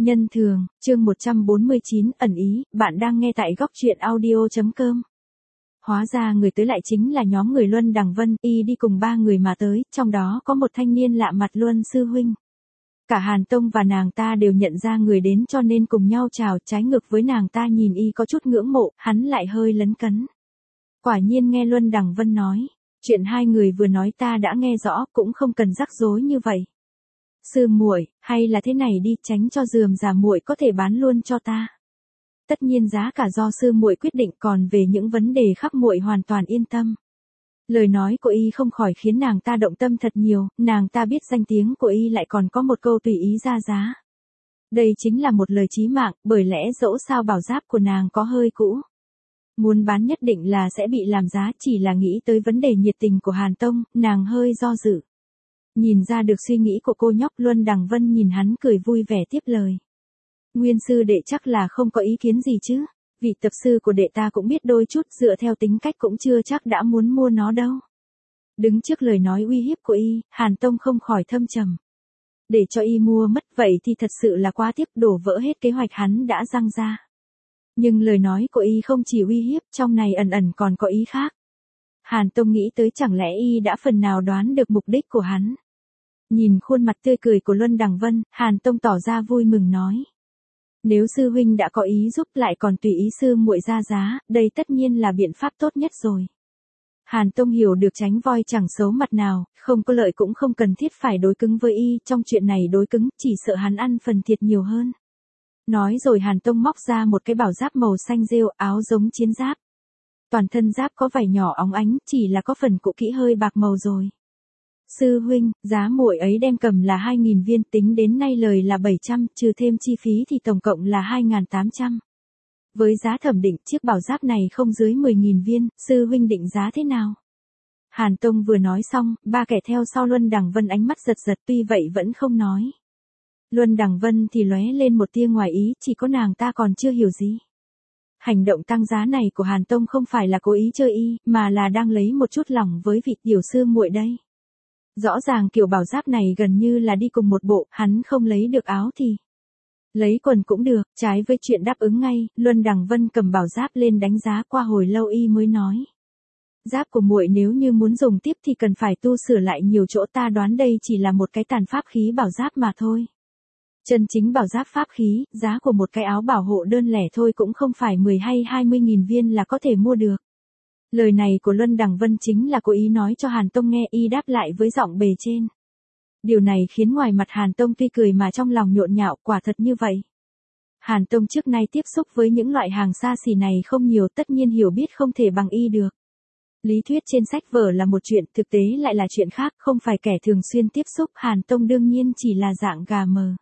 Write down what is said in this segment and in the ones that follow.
Nhân thường, chương 149, ẩn ý, bạn đang nghe tại góc truyện audio.com. Hóa ra người tới lại chính là nhóm người Luân Đằng Vân, y đi cùng 3 người mà tới, trong đó có một thanh niên lạ mặt Luân sư huynh. Cả Hàn Tông và nàng ta đều nhận ra người đến cho nên cùng nhau chào, trái ngược với nàng ta nhìn y có chút ngưỡng mộ, hắn lại hơi lấn cấn. Quả nhiên nghe Luân Đằng Vân nói, chuyện hai người vừa nói ta đã nghe rõ, cũng không cần rắc rối như vậy. Sư muội, hay là thế này đi, tránh cho rườm rà muội có thể bán luôn cho ta. Tất nhiên giá cả do sư muội quyết định, còn về những vấn đề khác muội hoàn toàn yên tâm. Lời nói của y không khỏi khiến nàng ta động tâm thật nhiều, nàng ta biết danh tiếng của y lại còn có một câu tùy ý ra giá. Đây chính là một lời chí mạng, bởi lẽ dẫu sao bảo giáp của nàng có hơi cũ. Muốn bán nhất định là sẽ bị làm giá, chỉ là nghĩ tới vấn đề nhiệt tình của Hàn Tông, nàng hơi do dự. Nhìn ra được suy nghĩ của cô nhóc, Luân Đằng Vân nhìn hắn cười vui vẻ tiếp lời. Nguyên sư đệ chắc là không có ý kiến gì chứ, vị tập sư của đệ ta cũng biết đôi chút, dựa theo tính cách cũng chưa chắc đã muốn mua nó đâu. Đứng trước lời nói uy hiếp của y, Hàn Tông không khỏi thâm trầm. Để cho y mua mất vậy thì thật sự là quá tiếc, đổ vỡ hết kế hoạch hắn đã răng ra. Nhưng lời nói của y không chỉ uy hiếp, trong này ẩn ẩn còn có ý khác. Hàn Tông nghĩ tới chẳng lẽ y đã phần nào đoán được mục đích của hắn. Nhìn khuôn mặt tươi cười của Luân Đằng Vân, Hàn Tông tỏ ra vui mừng nói. Nếu sư huynh đã có ý giúp lại còn tùy ý sư muội ra giá, đây tất nhiên là biện pháp tốt nhất rồi. Hàn Tông hiểu được tránh voi chẳng xấu mặt nào, không có lợi cũng không cần thiết phải đối cứng với y, trong chuyện này đối cứng chỉ sợ hắn ăn phần thiệt nhiều hơn. Nói rồi Hàn Tông móc ra một cái bảo giáp màu xanh rêu, áo giống chiến giáp. Toàn thân giáp có vảy nhỏ óng ánh, chỉ là có phần cũ kỹ hơi bạc màu rồi. Sư huynh, giá muội ấy đem cầm là 2.000 viên, tính đến nay lời là 700, trừ thêm chi phí thì tổng cộng là 2.800. Với giá thẩm định, chiếc bảo giáp này không dưới 10.000 viên, sư huynh định giá thế nào? Hàn Tông vừa nói xong, ba kẻ theo sau Luân Đằng Vân ánh mắt giật giật, tuy vậy vẫn không nói. Luân Đằng Vân thì lóe lên một tia ngoài ý, chỉ có nàng ta còn chưa hiểu gì. Hành động tăng giá này của Hàn Tông không phải là cố ý chơi y, mà là đang lấy một chút lòng với vị tiểu sư muội đây. Rõ ràng kiểu bảo giáp này gần như là đi cùng một bộ, hắn không lấy được áo thì lấy quần cũng được, trái với chuyện đáp ứng ngay, Luân Đằng Vân cầm bảo giáp lên đánh giá, qua hồi lâu y mới nói. Giáp của muội nếu như muốn dùng tiếp thì cần phải tu sửa lại nhiều chỗ, ta đoán đây chỉ là một cái tàn pháp khí bảo giáp mà thôi. Chân chính bảo giáp pháp khí, giá của một cái áo bảo hộ đơn lẻ thôi cũng không phải 10 hay 20.000 viên là có thể mua được. Lời này của Luân Đằng Vân chính là cố ý nói cho Hàn Tông nghe, y đáp lại với giọng bề trên. Điều này khiến ngoài mặt Hàn Tông tuy cười mà trong lòng nhộn nhạo, quả thật như vậy. Hàn Tông trước nay tiếp xúc với những loại hàng xa xỉ này không nhiều, tất nhiên hiểu biết không thể bằng y được. Lý thuyết trên sách vở là một chuyện, thực tế lại là chuyện khác, không phải kẻ thường xuyên tiếp xúc, Hàn Tông đương nhiên chỉ là dạng gà mờ.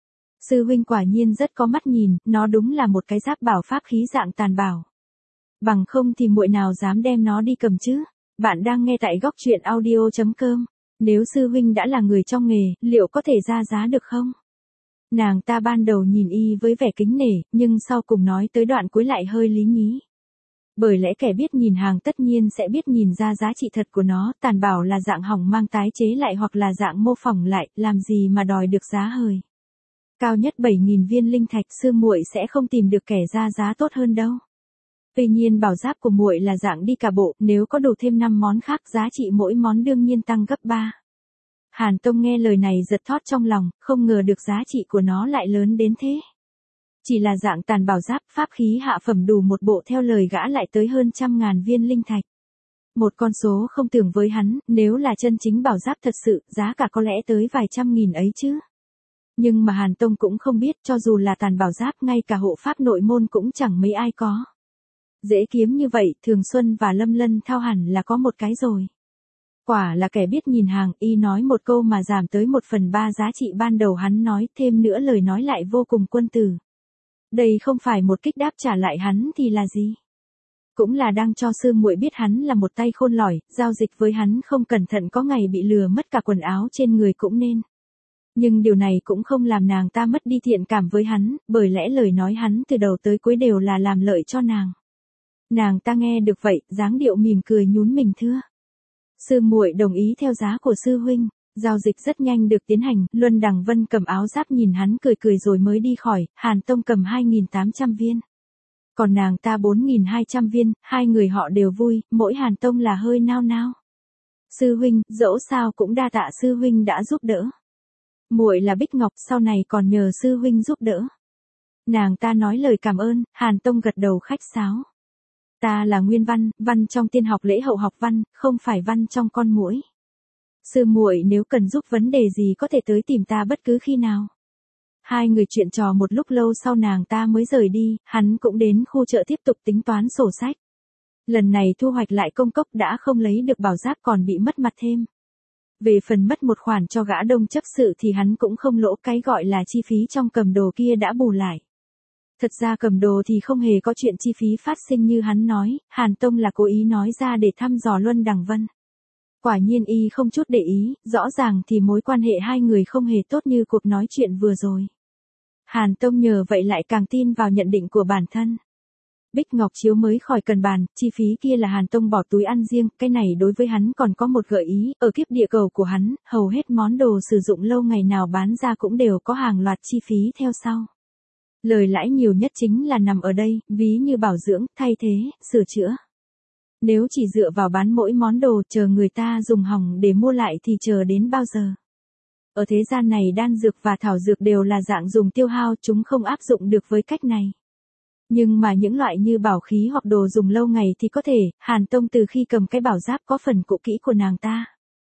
Sư huynh quả nhiên rất có mắt nhìn, nó đúng là một cái giáp bảo pháp khí dạng tàn bảo. Bằng không thì muội nào dám đem nó đi cầm chứ? Bạn đang nghe tại góc truyện audio.com. Nếu sư huynh đã là người trong nghề, liệu có thể ra giá được không? Nàng ta ban đầu nhìn y với vẻ kính nể, nhưng sau cùng nói tới đoạn cuối lại hơi lý nhí. Bởi lẽ kẻ biết nhìn hàng tất nhiên sẽ biết nhìn ra giá trị thật của nó, tàn bảo là dạng hỏng mang tái chế lại hoặc là dạng mô phỏng lại, làm gì mà đòi được giá hời. Cao nhất 7.000 viên linh thạch, sư muội sẽ không tìm được kẻ ra giá tốt hơn đâu. Tuy nhiên bảo giáp của muội là dạng đi cả bộ, nếu có đủ thêm 5 món khác, giá trị mỗi món đương nhiên tăng gấp 3. Hàn Tông nghe lời này giật thót trong lòng, không ngờ được giá trị của nó lại lớn đến thế. Chỉ là dạng tàn bảo giáp, pháp khí hạ phẩm đủ một bộ, theo lời gã lại tới hơn 100.000 viên linh thạch. Một con số không tưởng với hắn, nếu là chân chính bảo giáp thật sự, giá cả có lẽ tới vài trăm nghìn ấy chứ. Nhưng mà Hàn Tông cũng không biết, cho dù là tàn bảo giáp, ngay cả hộ pháp nội môn cũng chẳng mấy ai có. Dễ kiếm như vậy, Thường Xuân và Lâm Lân Thao hẳn là có một cái rồi. Quả là kẻ biết nhìn hàng, y nói một câu mà giảm tới 1/3 giá trị ban đầu hắn nói, thêm nữa lời nói lại vô cùng quân tử. Đây không phải một kích đáp trả lại hắn thì là gì? Cũng là đang cho sư muội biết hắn là một tay khôn lỏi, giao dịch với hắn không cẩn thận có ngày bị lừa mất cả quần áo trên người cũng nên. Nhưng điều này cũng không làm nàng ta mất đi thiện cảm với hắn, bởi lẽ lời nói hắn từ đầu tới cuối đều là làm lợi cho nàng. Nàng ta nghe được vậy, dáng điệu mỉm cười nhún mình thưa. Sư muội đồng ý theo giá của sư huynh. Giao dịch rất nhanh được tiến hành, Luân Đằng Vân cầm áo giáp nhìn hắn cười cười rồi mới đi khỏi, Hàn Tông cầm 2.800 viên. Còn nàng ta 4.200 viên, hai người họ đều vui, mỗi Hàn Tông là hơi nao nao. Sư huynh, dẫu sao cũng đa tạ sư huynh đã giúp đỡ. Muội là Bích Ngọc, sau này còn nhờ sư huynh giúp đỡ. Nàng ta nói lời cảm ơn, Hàn Tông gật đầu khách sáo. Ta là Nguyên Văn, văn trong tiên học lễ hậu học văn, không phải văn trong con muỗi. Sư muội nếu cần giúp vấn đề gì có thể tới tìm ta bất cứ khi nào. Hai người chuyện trò một lúc lâu sau nàng ta mới rời đi, hắn cũng đến khu chợ tiếp tục tính toán sổ sách. Lần này thu hoạch lại công cốc đã không lấy được bảo giáp còn bị mất mặt thêm. Về phần mất một khoản cho gã đông chấp sự thì hắn cũng không lỗ, cái gọi là chi phí trong cầm đồ kia đã bù lại. Thật ra cầm đồ thì không hề có chuyện chi phí phát sinh như hắn nói, Hàn Tông là cố ý nói ra để thăm dò Luân Đằng Vân. Quả nhiên y không chút để ý, rõ ràng thì mối quan hệ hai người không hề tốt như cuộc nói chuyện vừa rồi. Hàn Tông nhờ vậy lại càng tin vào nhận định của bản thân. Bích Ngọc chiếu mới khỏi cần bàn, chi phí kia là Hàn Tông bỏ túi ăn riêng, cái này đối với hắn còn có một gợi ý, ở kiếp địa cầu của hắn, hầu hết món đồ sử dụng lâu ngày nào bán ra cũng đều có hàng loạt chi phí theo sau. Lời lãi nhiều nhất chính là nằm ở đây, ví như bảo dưỡng, thay thế, sửa chữa. Nếu chỉ dựa vào bán mỗi món đồ chờ người ta dùng hỏng để mua lại thì chờ đến bao giờ. Ở thế gian này đan dược và thảo dược đều là dạng dùng tiêu hao, chúng không áp dụng được với cách này. Nhưng mà những loại như bảo khí hoặc đồ dùng lâu ngày thì có thể, Hàn Tông từ khi cầm cái bảo giáp có phần cũ kỹ của nàng ta.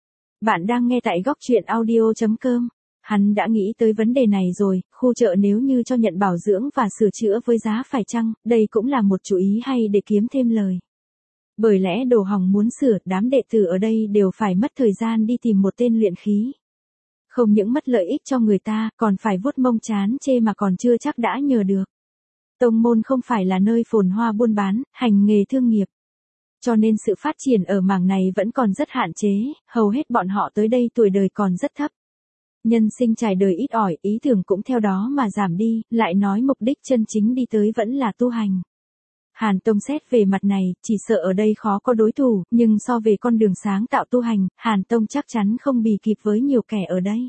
Bạn đang nghe tại góc truyện audio.com. Hắn đã nghĩ tới vấn đề này rồi, khu chợ nếu như cho nhận bảo dưỡng và sửa chữa với giá phải chăng, đây cũng là một chủ ý hay để kiếm thêm lời. Bởi lẽ đồ hỏng muốn sửa, đám đệ tử ở đây đều phải mất thời gian đi tìm một tên luyện khí. Không những mất lợi ích cho người ta, còn phải vuốt mông chán chê mà còn chưa chắc đã nhờ được. Tông môn không phải là nơi phồn hoa buôn bán, hành nghề thương nghiệp. Cho nên sự phát triển ở mảng này vẫn còn rất hạn chế, hầu hết bọn họ tới đây tuổi đời còn rất thấp. Nhân sinh trải đời ít ỏi, ý tưởng cũng theo đó mà giảm đi, lại nói mục đích chân chính đi tới vẫn là tu hành. Hàn Tông xét về mặt này, chỉ sợ ở đây khó có đối thủ, nhưng so về con đường sáng tạo tu hành, Hàn Tông chắc chắn không bì kịp với nhiều kẻ ở đây.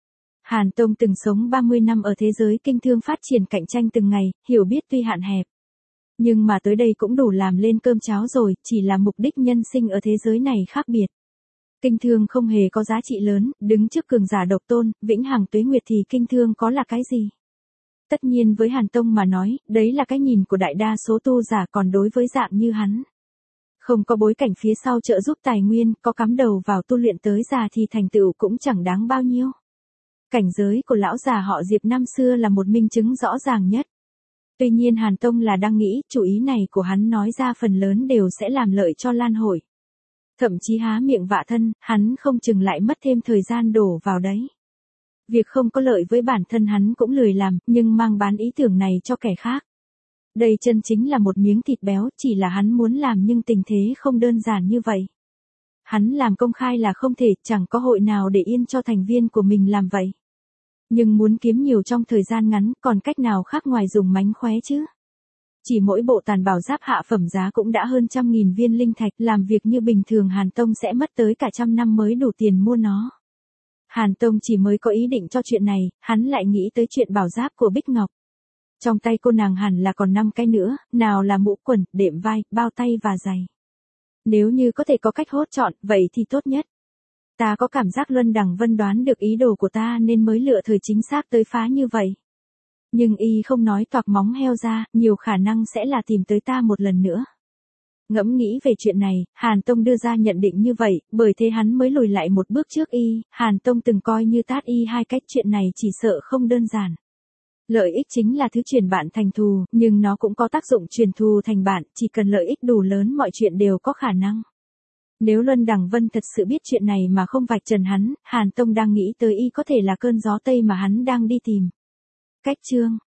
Hàn Tông từng sống 30 năm ở thế giới kinh thương phát triển cạnh tranh từng ngày, hiểu biết tuy hạn hẹp. Nhưng mà tới đây cũng đủ làm lên cơm cháo rồi, chỉ là mục đích nhân sinh ở thế giới này khác biệt. Kinh thương không hề có giá trị lớn, đứng trước cường giả độc tôn, vĩnh hằng tuế nguyệt thì kinh thương có là cái gì? Tất nhiên với Hàn Tông mà nói, đấy là cái nhìn của đại đa số tu giả, còn đối với dạng như hắn. Không có bối cảnh phía sau trợ giúp tài nguyên, có cắm đầu vào tu luyện tới già thì thành tựu cũng chẳng đáng bao nhiêu. Cảnh giới của lão già họ Diệp năm xưa là một minh chứng rõ ràng nhất. Tuy nhiên Hàn Tông là đang nghĩ, chủ ý này của hắn nói ra phần lớn đều sẽ làm lợi cho Lan Hội. Thậm chí há miệng vạ thân, hắn không chừng lại mất thêm thời gian đổ vào đấy. Việc không có lợi với bản thân hắn cũng lười làm, nhưng mang bán ý tưởng này cho kẻ khác. Đây chân chính là một miếng thịt béo, chỉ là hắn muốn làm nhưng tình thế không đơn giản như vậy. Hắn làm công khai là không thể, chẳng có hội nào để yên cho thành viên của mình làm vậy. Nhưng muốn kiếm nhiều trong thời gian ngắn, còn cách nào khác ngoài dùng mánh khóe chứ? Chỉ mỗi bộ tàn bảo giáp hạ phẩm giá cũng đã hơn 100.000 viên linh thạch, làm việc như bình thường Hàn Tông sẽ mất tới cả 100 năm mới đủ tiền mua nó. Hàn Tông chỉ mới có ý định cho chuyện này, hắn lại nghĩ tới chuyện bảo giáp của Bích Ngọc. Trong tay cô nàng hẳn là còn 5 cái nữa, nào là mũ quần, đệm vai, bao tay và giày. Nếu như có thể có cách hốt chọn, vậy thì tốt nhất. Ta có cảm giác Luân Đằng Vân đoán được ý đồ của ta nên mới lựa thời chính xác tới phá như vậy. Nhưng y không nói toạc móng heo ra, nhiều khả năng sẽ là tìm tới ta một lần nữa. Ngẫm nghĩ về chuyện này, Hàn Tông đưa ra nhận định như vậy, bởi thế hắn mới lùi lại một bước trước y, Hàn Tông từng coi như tát y hai cách, chuyện này chỉ sợ không đơn giản. Lợi ích chính là thứ truyền bạn thành thù, nhưng nó cũng có tác dụng truyền thù thành bạn, chỉ cần lợi ích đủ lớn mọi chuyện đều có khả năng. Nếu Luân Đằng Vân thật sự biết chuyện này mà không vạch trần hắn, Hàn Tông đang nghĩ tới y có thể là cơn gió Tây mà hắn đang đi tìm. Cách chương